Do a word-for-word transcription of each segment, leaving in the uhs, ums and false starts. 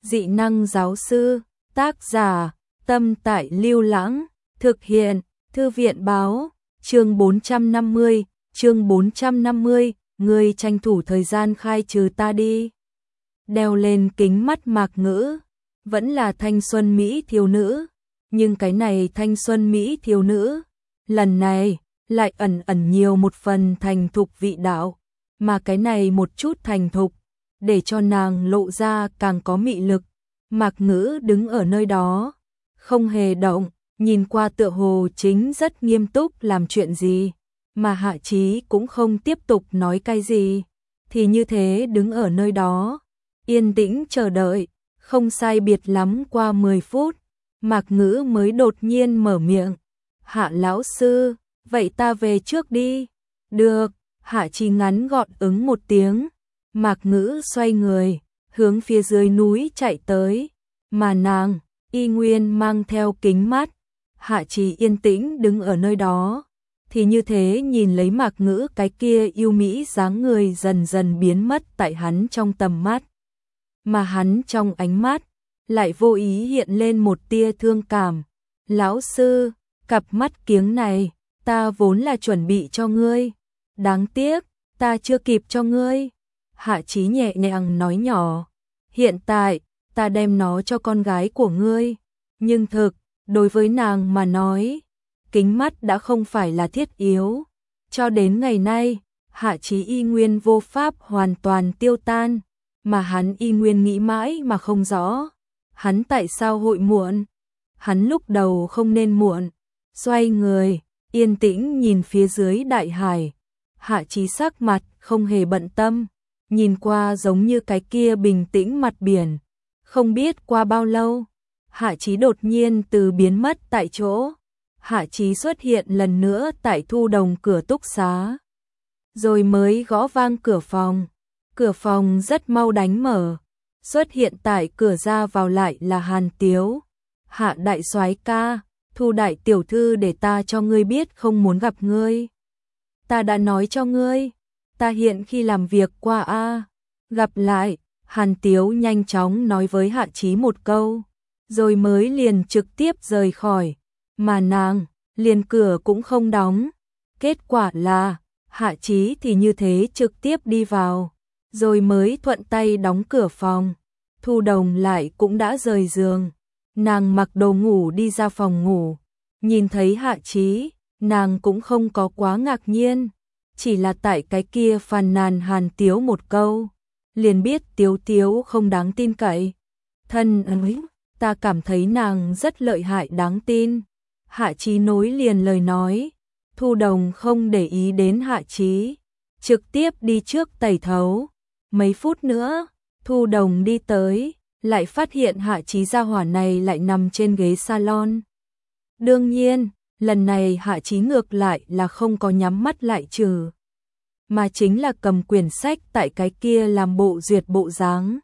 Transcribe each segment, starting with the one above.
Dị năng giáo sư, tác giả, Tâm Tại Lưu Lãng, thực hiện, Thư viện báo, chương bốn trăm năm mươi, chương bốn trăm năm mươi, ngươi tranh thủ thời gian khai trừ ta đi. Đeo lên kính mắt Mạc Ngữ, vẫn là thanh xuân Mỹ thiếu nữ, nhưng cái này thanh xuân Mỹ thiếu nữ, lần này, lại ẩn ẩn nhiều một phần thành thục vị đạo, mà cái này một chút thành thục, để cho nàng lộ ra càng có mị lực. Mạc Ngữ đứng ở nơi đó, không hề động, nhìn qua tựa hồ chính rất nghiêm túc làm chuyện gì, mà Hạ Chí cũng không tiếp tục nói cái gì, thì như thế đứng ở nơi đó, yên tĩnh chờ đợi, không sai biệt lắm qua mười phút, Mạc Ngữ mới đột nhiên mở miệng, Hạ lão sư, vậy ta về trước đi. Được, Hạ Chí ngắn gọn ứng một tiếng, Mạc Ngữ xoay người, hướng phía dưới núi chạy tới, mà nàng, y nguyên mang theo kính mắt, Hạ Chí yên tĩnh đứng ở nơi đó, thì như thế nhìn lấy Mạc Ngữ cái kia yêu mỹ dáng người dần dần biến mất tại hắn trong tầm mắt, mà hắn trong ánh mắt, lại vô ý hiện lên một tia thương cảm, lão sư, cặp mắt kiếng này, ta vốn là chuẩn bị cho ngươi, đáng tiếc, ta chưa kịp cho ngươi. Hạ Chí nhẹ nhàng nói nhỏ, hiện tại, ta đem nó cho con gái của ngươi, nhưng thực, đối với nàng mà nói, kính mắt đã không phải là thiết yếu. Cho đến ngày nay, Hạ Chí y nguyên vô pháp hoàn toàn tiêu tan, mà hắn y nguyên nghĩ mãi mà không rõ, hắn tại sao hội muộn, hắn lúc đầu không nên muộn. Xoay người, yên tĩnh nhìn phía dưới đại hải, Hạ Chí sắc mặt không hề bận tâm, nhìn qua giống như cái kia bình tĩnh mặt biển. Không biết qua bao lâu, Hạ Chí đột nhiên từ biến mất tại chỗ, Hạ Chí xuất hiện lần nữa tại Thu Đồng cửa túc xá, rồi mới gõ vang cửa phòng. Cửa phòng rất mau đánh mở, xuất hiện tại cửa ra vào lại là Hàn Tiếu. Hạ đại soái ca, Thu đại tiểu thư để ta cho ngươi biết không muốn gặp ngươi. Ta đã nói cho ngươi, ta hiện khi làm việc qua a. Gặp lại, Hàn Tiếu nhanh chóng nói với Hạ Chí một câu, rồi mới liền trực tiếp rời khỏi, mà nàng, liền cửa cũng không đóng. Kết quả là, Hạ Chí thì như thế trực tiếp đi vào, rồi mới thuận tay đóng cửa phòng. Thu Đồng lại cũng đã rời giường, nàng mặc đồ ngủ đi ra phòng ngủ, nhìn thấy Hạ Chí, nàng cũng không có quá ngạc nhiên, chỉ là tại cái kia phàn nàn Hàn Tiếu một câu, liền biết Tiếu Tiếu không đáng tin cậy. Thân ơi, ta cảm thấy nàng rất lợi hại đáng tin. Hạ Chí nối liền lời nói, Thu Đồng không để ý đến Hạ Chí, trực tiếp đi trước tẩy thấu. Mấy phút nữa, Thu Đồng đi tới, lại phát hiện Hạ Chí gia hỏa này lại nằm trên ghế salon. Đương nhiên, lần này Hạ Chí ngược lại là không có nhắm mắt lại trừ, mà chính là cầm quyển sách tại cái kia làm bộ duyệt bộ dáng.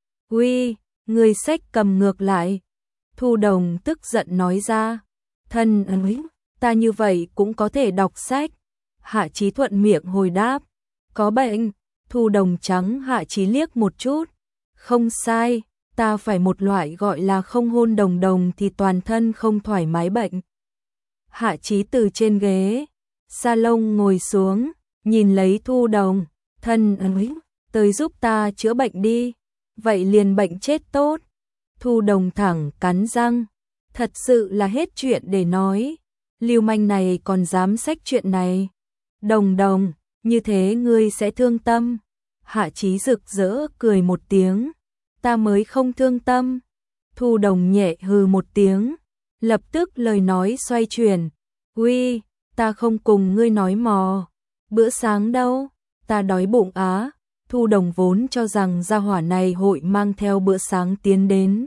Uy, người sách cầm ngược lại. Thu Đồng tức giận nói ra, thân ơi, ta như vậy cũng có thể đọc sách. Hạ Chí thuận miệng hồi đáp, có bệnh. Thu Đồng trắng Hạ Chí liếc một chút, không sai, ta phải một loại gọi là không hôn đồng đồng thì toàn thân không thoải mái bệnh. Hạ Chí từ trên ghế salon ngồi xuống, nhìn lấy Thu Đồng, thân ơi, tới giúp ta chữa bệnh đi, vậy liền bệnh chết tốt. Thu Đồng thẳng cắn răng, thật sự là hết chuyện để nói, lưu manh này còn dám xách chuyện này. Đồng Đồng, như thế ngươi sẽ thương tâm. Hạ Chí rực rỡ cười một tiếng, ta mới không thương tâm. Thu Đồng nhẹ hừ một tiếng, lập tức lời nói xoay chuyển, uy, ta không cùng ngươi nói mò, bữa sáng đâu, ta đói bụng á. Thu Đồng vốn cho rằng gia hỏa này hội mang theo bữa sáng tiến đến,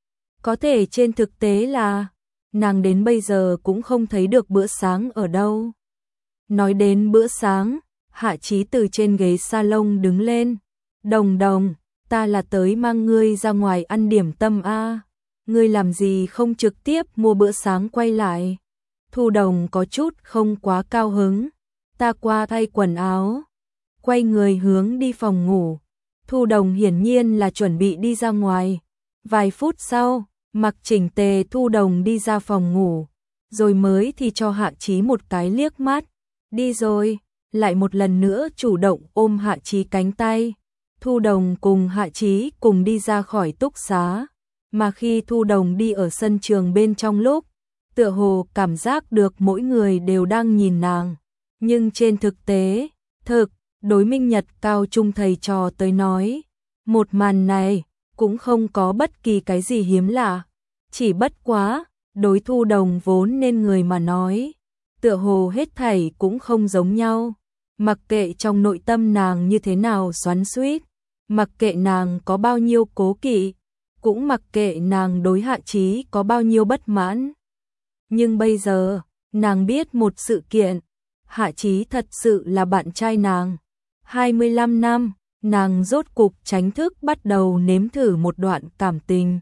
có thể trên thực tế là, nàng đến bây giờ cũng không thấy được bữa sáng ở đâu. Nói đến bữa sáng, Hạ Chí từ trên ghế salon đứng lên, Đồng Đồng, ta là tới mang ngươi ra ngoài ăn điểm tâm a, ngươi làm gì không trực tiếp mua bữa sáng quay lại. Thu Đồng có chút không quá cao hứng, ta qua thay quần áo, quay người hướng đi phòng ngủ. Thu Đồng hiển nhiên là chuẩn bị đi ra ngoài, Vài phút sau, mặc chỉnh tề Thu Đồng đi ra phòng ngủ, rồi mới thì cho Hạ Chí một cái liếc mắt. Đi rồi, lại một lần nữa chủ động ôm Hạ Chí cánh tay. Thu Đồng cùng Hạ Chí cùng đi ra khỏi túc xá, mà khi Thu Đồng đi ở sân trường bên trong lúc, tựa hồ cảm giác được mỗi người đều đang nhìn nàng. Nhưng trên thực tế, thực, đối Minh Nhật cao trung thầy trò tới nói, một màn này cũng không có bất kỳ cái gì hiếm lạ, chỉ bất quá, đối Thu Đồng vốn nên người mà nói, tựa hồ hết thảy cũng không giống nhau, mặc kệ trong nội tâm nàng như thế nào xoắn xuýt, mặc kệ nàng có bao nhiêu cố kỵ, cũng mặc kệ nàng đối Hạ Chí có bao nhiêu bất mãn. Nhưng bây giờ, nàng biết một sự kiện, Hạ Chí thật sự là bạn trai nàng. hai mươi lăm năm, nàng rốt cục chính thức bắt đầu nếm thử một đoạn cảm tình.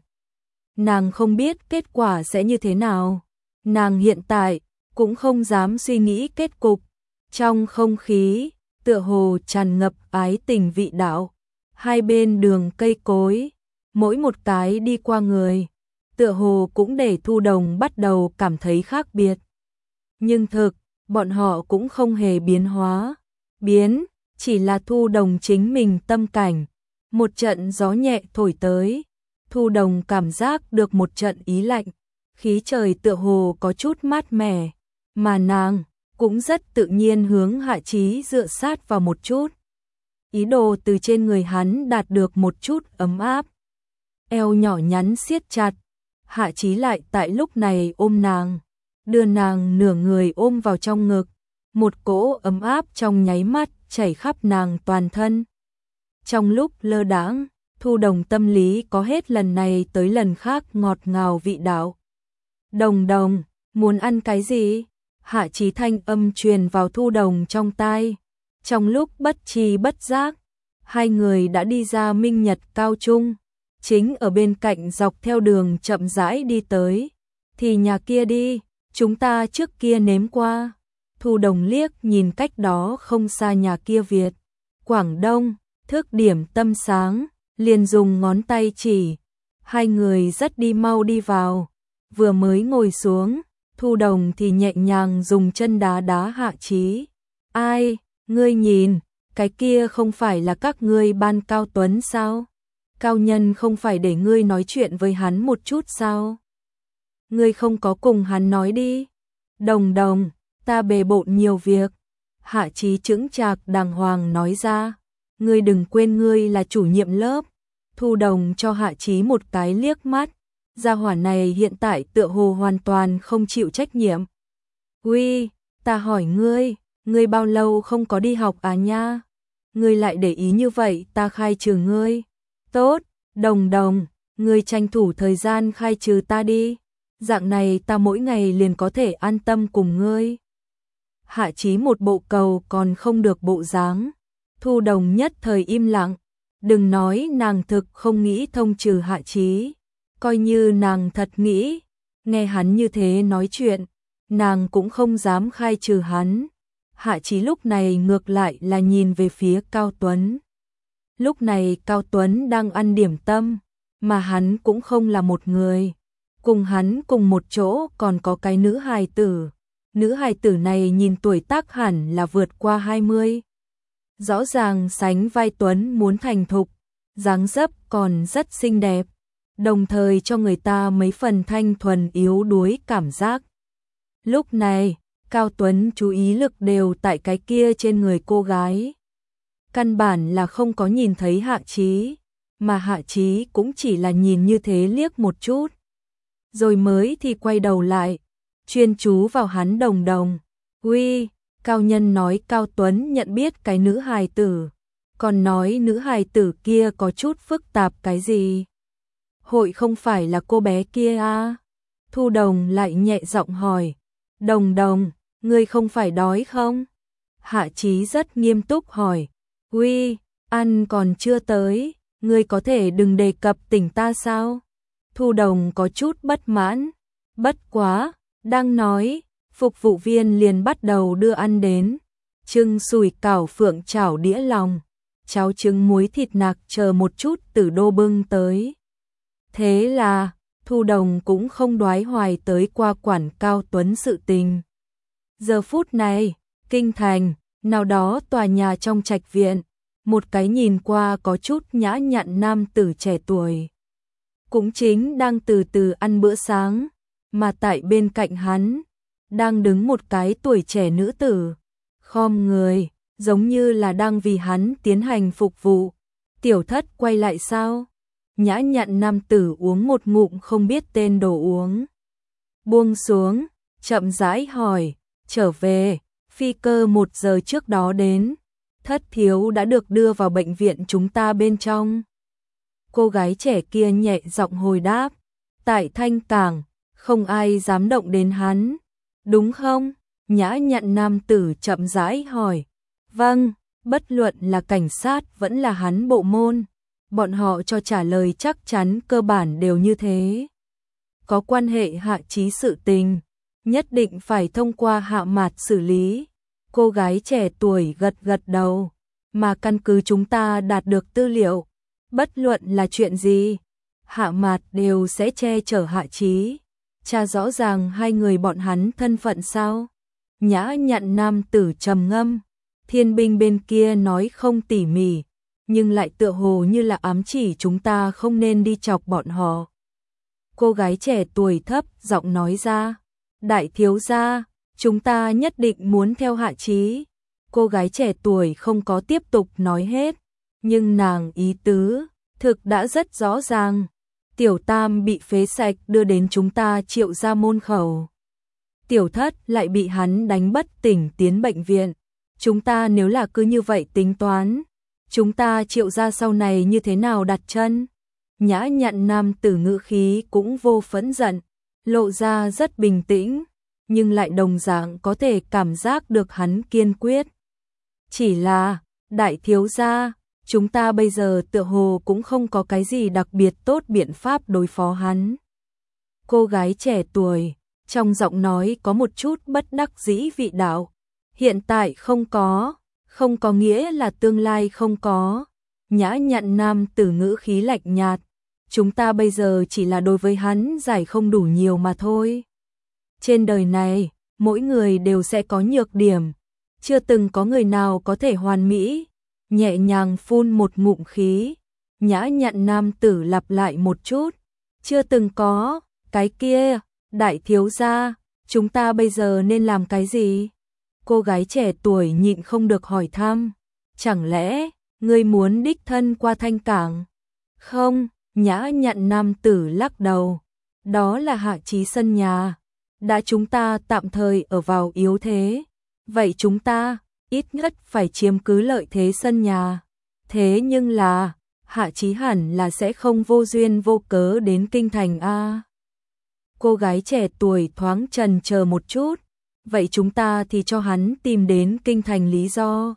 Nàng không biết kết quả sẽ như thế nào. Nàng hiện tại cũng không dám suy nghĩ kết cục. Trong không khí, tựa hồ tràn ngập ái tình vị đạo. Hai bên đường cây cối, mỗi một cái đi qua người, tựa hồ cũng để Thu Đồng bắt đầu cảm thấy khác biệt. Nhưng thực, bọn họ cũng không hề biến hóa. Biến, chỉ là Thu Đồng chính mình tâm cảnh. Một trận gió nhẹ thổi tới, Thu Đồng cảm giác được một trận ý lạnh, khí trời tựa hồ có chút mát mẻ, mà nàng cũng rất tự nhiên hướng Hạ Chí dựa sát vào một chút. Ý đồ từ trên người hắn đạt được một chút ấm áp. Eo nhỏ nhắn siết chặt, Hạ Chí lại tại lúc này ôm nàng, đưa nàng nửa người ôm vào trong ngực, một cỗ ấm áp trong nháy mắt chảy khắp nàng toàn thân. Trong lúc lơ đãng, Thu Đồng tâm lý có hết lần này tới lần khác ngọt ngào vị đạo. Đồng Đồng, muốn ăn cái gì? Hạ Chí thanh âm truyền vào Thu Đồng trong tai. Trong lúc bất tri bất giác, hai người đã đi ra Minh Nhật cao trung, chính ở bên cạnh dọc theo đường chậm rãi đi tới. Thì nhà kia đi, chúng ta trước kia nếm qua. Thu Đồng liếc nhìn cách đó không xa nhà kia Việt Quảng Đông, thức điểm tâm sáng, liền dùng ngón tay chỉ. Hai người rất đi mau đi vào, vừa mới ngồi xuống, Thu Đồng thì nhẹ nhàng dùng chân đá đá Hạ Chí. Ai, ngươi nhìn, cái kia không phải là các ngươi ban Cao Tuấn sao? Cao nhân không phải để ngươi nói chuyện với hắn một chút sao? Ngươi không có cùng hắn nói đi. Đồng Đồng, ta bề bộn nhiều việc. Hạ Chí chững chạc đàng hoàng nói ra. Ngươi đừng quên ngươi là chủ nhiệm lớp. Thu Đồng cho Hạ Chí một cái liếc mắt. Gia hỏa này hiện tại tựa hồ hoàn toàn không chịu trách nhiệm. Uy, ta hỏi ngươi, ngươi bao lâu không có đi học à nha? Ngươi lại để ý như vậy, ta khai trừ ngươi. Tốt, Đồng Đồng, ngươi tranh thủ thời gian khai trừ ta đi. Dạng này ta mỗi ngày liền có thể an tâm cùng ngươi. Hạ Chí một bộ cầu còn không được bộ dáng. Thu Đồng nhất thời im lặng. Đừng nói nàng thực không nghĩ thông trừ Hạ Chí. Coi như nàng thật nghĩ, nghe hắn như thế nói chuyện, nàng cũng không dám khai trừ hắn. Hạ Chí lúc này ngược lại là nhìn về phía Cao Tuấn. Lúc này Cao Tuấn đang ăn điểm tâm, mà hắn cũng không là một người. Cùng hắn cùng một chỗ còn có cái nữ hài tử. Nữ hài tử này nhìn tuổi tác hẳn là vượt qua hai mươi. Rõ ràng sánh vai Tuấn muốn thành thục, dáng dấp còn rất xinh đẹp, đồng thời cho người ta mấy phần thanh thuần yếu đuối cảm giác. Lúc này, Cao Tuấn chú ý lực đều tại cái kia trên người cô gái. Căn bản là không có nhìn thấy Hạ Chí, mà Hạ Chí cũng chỉ là nhìn như thế liếc một chút. Rồi mới thì quay đầu lại, chuyên chú vào hắn. Đồng Đồng. Uy, Cao Nhân nói Cao Tuấn nhận biết cái nữ hài tử, còn nói nữ hài tử kia có chút phức tạp cái gì. Hội không phải là cô bé kia à? Thu Đồng lại nhẹ giọng hỏi. Đồng Đồng, ngươi không phải đói không? Hạ Chí rất nghiêm túc hỏi. Uy, ăn còn chưa tới, ngươi có thể đừng đề cập tỉnh ta sao? Thu Đồng có chút bất mãn. Bất quá, đang nói, phục vụ viên liền bắt đầu đưa ăn đến. Trưng sủi cảo phượng chảo đĩa lòng, cháo trứng muối thịt nạc chờ một chút Tử Đô bưng tới. Thế là, Thu Đồng cũng không đoái hoài tới qua quản Cao Tuấn sự tình. Giờ phút này, kinh thành, nào đó tòa nhà trong trạch viện, một cái nhìn qua có chút nhã nhặn nam tử trẻ tuổi. Cũng chính đang từ từ ăn bữa sáng, mà tại bên cạnh hắn, đang đứng một cái tuổi trẻ nữ tử, khom người, giống như là đang vì hắn tiến hành phục vụ. Tiểu Thất quay lại sao? Nhã nhặn nam tử uống một ngụm không biết tên đồ uống. Buông xuống, chậm rãi hỏi, trở về, phi cơ một giờ trước đó đến, Thất thiếu đã được đưa vào bệnh viện chúng ta bên trong. Cô gái trẻ kia nhẹ giọng hồi đáp, tại Thanh Cảng, không ai dám động đến hắn, đúng không? Nhã nhặn nam tử chậm rãi hỏi, vâng, bất luận là cảnh sát vẫn là hắn bộ môn, bọn họ cho trả lời chắc chắn cơ bản đều như thế. Có quan hệ Hạ Chí sự tình, nhất định phải thông qua Hạ Mạt xử lý. Cô gái trẻ tuổi gật gật đầu, mà căn cứ chúng ta đạt được tư liệu, bất luận là chuyện gì, Hạ Mạt đều sẽ che chở Hạ Chí. Cha rõ ràng hai người bọn hắn thân phận sao? Nhã nhặn nam tử trầm ngâm, thiên binh bên kia nói không tỉ mỉ, nhưng lại tựa hồ như là ám chỉ chúng ta không nên đi chọc bọn họ. Cô gái trẻ tuổi thấp giọng nói ra, đại thiếu gia, chúng ta nhất định muốn theo Hạ Chí. Cô gái trẻ tuổi không có tiếp tục nói hết, nhưng nàng ý tứ thực đã rất rõ ràng. Tiểu Tam bị phế sạch đưa đến chúng ta Triệu gia môn khẩu. Tiểu Thất lại bị hắn đánh bất tỉnh tiến bệnh viện. Chúng ta nếu là cứ như vậy tính toán, chúng ta Triệu gia sau này như thế nào đặt chân? Nhã nhặn nam tử ngữ khí cũng vô phẫn giận, lộ ra rất bình tĩnh, nhưng lại đồng dạng có thể cảm giác được hắn kiên quyết. Chỉ là, đại thiếu gia, chúng ta bây giờ tựa hồ cũng không có cái gì đặc biệt tốt biện pháp đối phó hắn. Cô gái trẻ tuổi, trong giọng nói có một chút bất đắc dĩ vị đạo. Hiện tại không có, không có nghĩa là tương lai không có. Nhã nhặn nam tử ngữ khí lạnh nhạt. Chúng ta bây giờ chỉ là đối với hắn giải không đủ nhiều mà thôi. Trên đời này, mỗi người đều sẽ có nhược điểm. Chưa từng có người nào có thể hoàn mỹ. Nhẹ nhàng phun một ngụm khí. Nhã nhặn nam tử lặp lại một chút. Chưa từng có, cái kia, đại thiếu gia, chúng ta bây giờ nên làm cái gì? Cô gái trẻ tuổi nhịn không được hỏi thăm. Chẳng lẽ, ngươi muốn đích thân qua Thanh Cảng? Không, nhã nhặn nam tử lắc đầu. Đó là Hạ Chí sân nhà. Đã chúng ta tạm thời ở vào yếu thế. Vậy chúng ta, ít nhất phải chiếm cứ lợi thế sân nhà. Thế nhưng là, Hạ Chí hẳn là sẽ không vô duyên vô cớ đến kinh thành a. Cô gái trẻ tuổi thoáng chần chờ một chút. Vậy chúng ta thì cho hắn tìm đến kinh thành lý do.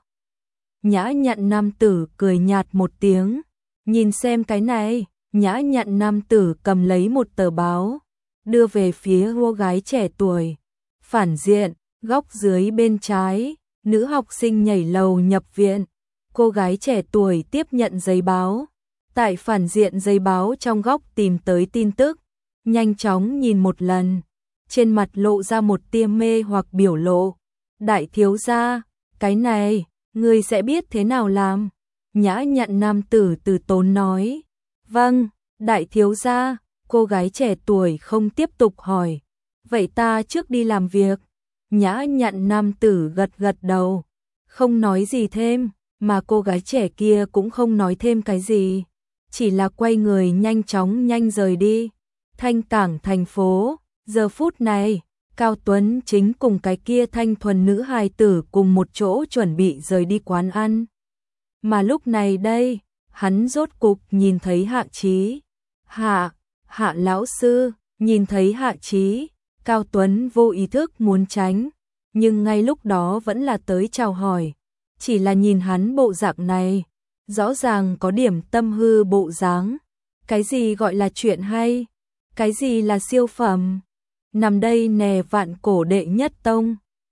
Nhã nhặn nam tử cười nhạt một tiếng. Nhìn xem cái này. Nhã nhặn nam tử cầm lấy một tờ báo, đưa về phía cô gái trẻ tuổi. Phản diện, góc dưới bên trái, nữ học sinh nhảy lầu nhập viện. Cô gái trẻ tuổi tiếp nhận giấy báo. Tại phản diện giấy báo trong góc tìm tới tin tức. Nhanh chóng nhìn một lần. Trên mặt lộ ra một tia mê hoặc biểu lộ. Đại thiếu gia, cái này, ngươi sẽ biết thế nào làm? Nhã nhặn nam tử từ tốn nói. Vâng, đại thiếu gia, cô gái trẻ tuổi không tiếp tục hỏi. Vậy ta trước đi làm việc. Nhã nhặn nam tử gật gật đầu. Không nói gì thêm, mà cô gái trẻ kia cũng không nói thêm cái gì. Chỉ là quay người nhanh chóng nhanh rời đi. Thanh Cảng thành phố, giờ phút này, Cao Tuấn chính cùng cái kia thanh thuần nữ hài tử cùng một chỗ chuẩn bị rời đi quán ăn. Mà lúc này đây, hắn rốt cục nhìn thấy Hạ Chí. Hạ, Hạ lão sư, nhìn thấy Hạ Chí, Cao Tuấn vô ý thức muốn tránh, nhưng ngay lúc đó vẫn là tới chào hỏi. Chỉ là nhìn hắn bộ dạng này, rõ ràng có điểm tâm hư bộ dáng. Cái gì gọi là chuyện hay? Cái gì là siêu phẩm? Nằm đây nè vạn cổ đệ nhất tông,